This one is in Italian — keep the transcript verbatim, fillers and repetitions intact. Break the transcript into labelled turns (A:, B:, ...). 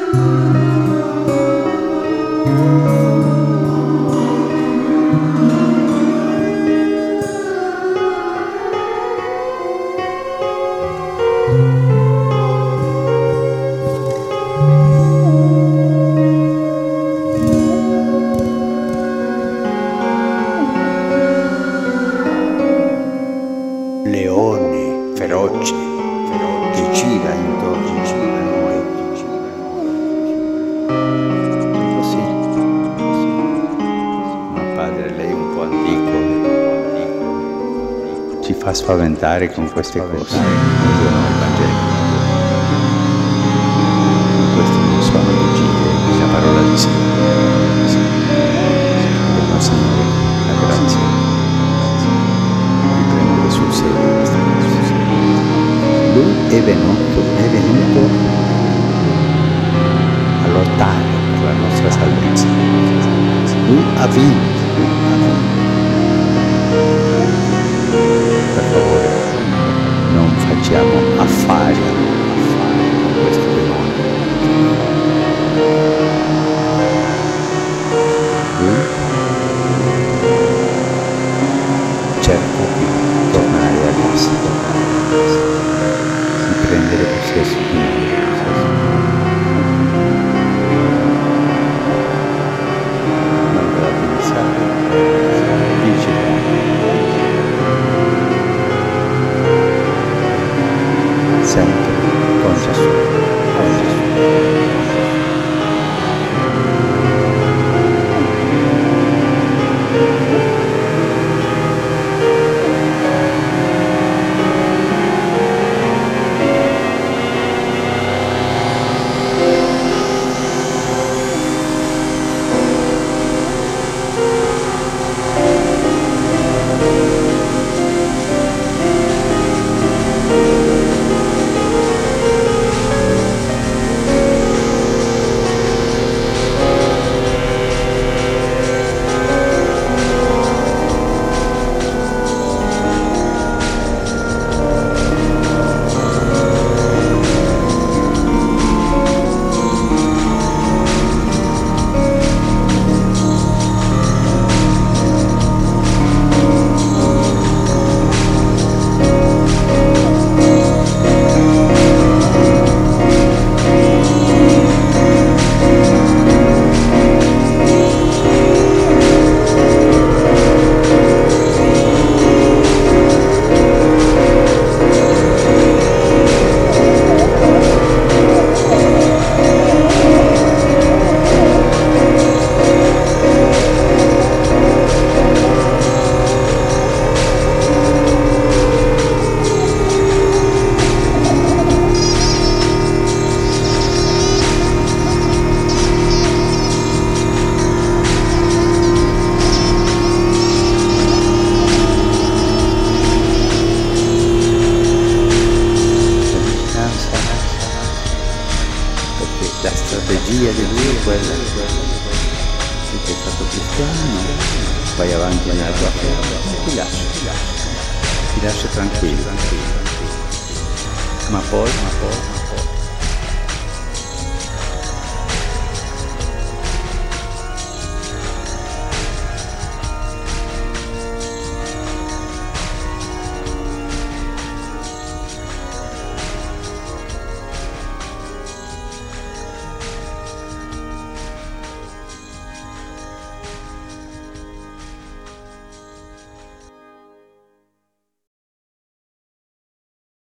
A: Leone feroce che gira intorno a noi. Così, così. Ma padre, lei è un po' antico, ci fa spaventare con queste cose. Usano il Vangelo. Queste non sono bugie, la parola di Signore. Dobbiamo Signore la grazia di prendere sul serio queste cose. Lui è venuto, è venuto a lottare per la nostra salvezza. Lui ha vinto. Per favore, non facciamo affari con questo demonio. Lui cerca di tornare a casa, di prendere possesso di noi. Non ve la pensate, vigilate, sempre con Gesù, con Gesù. La strategia di Dio è quella, se sei stato cristiano, vai avanti nella tua fede, ti lascia, ti lascia tranquillo, ma poi, ma poi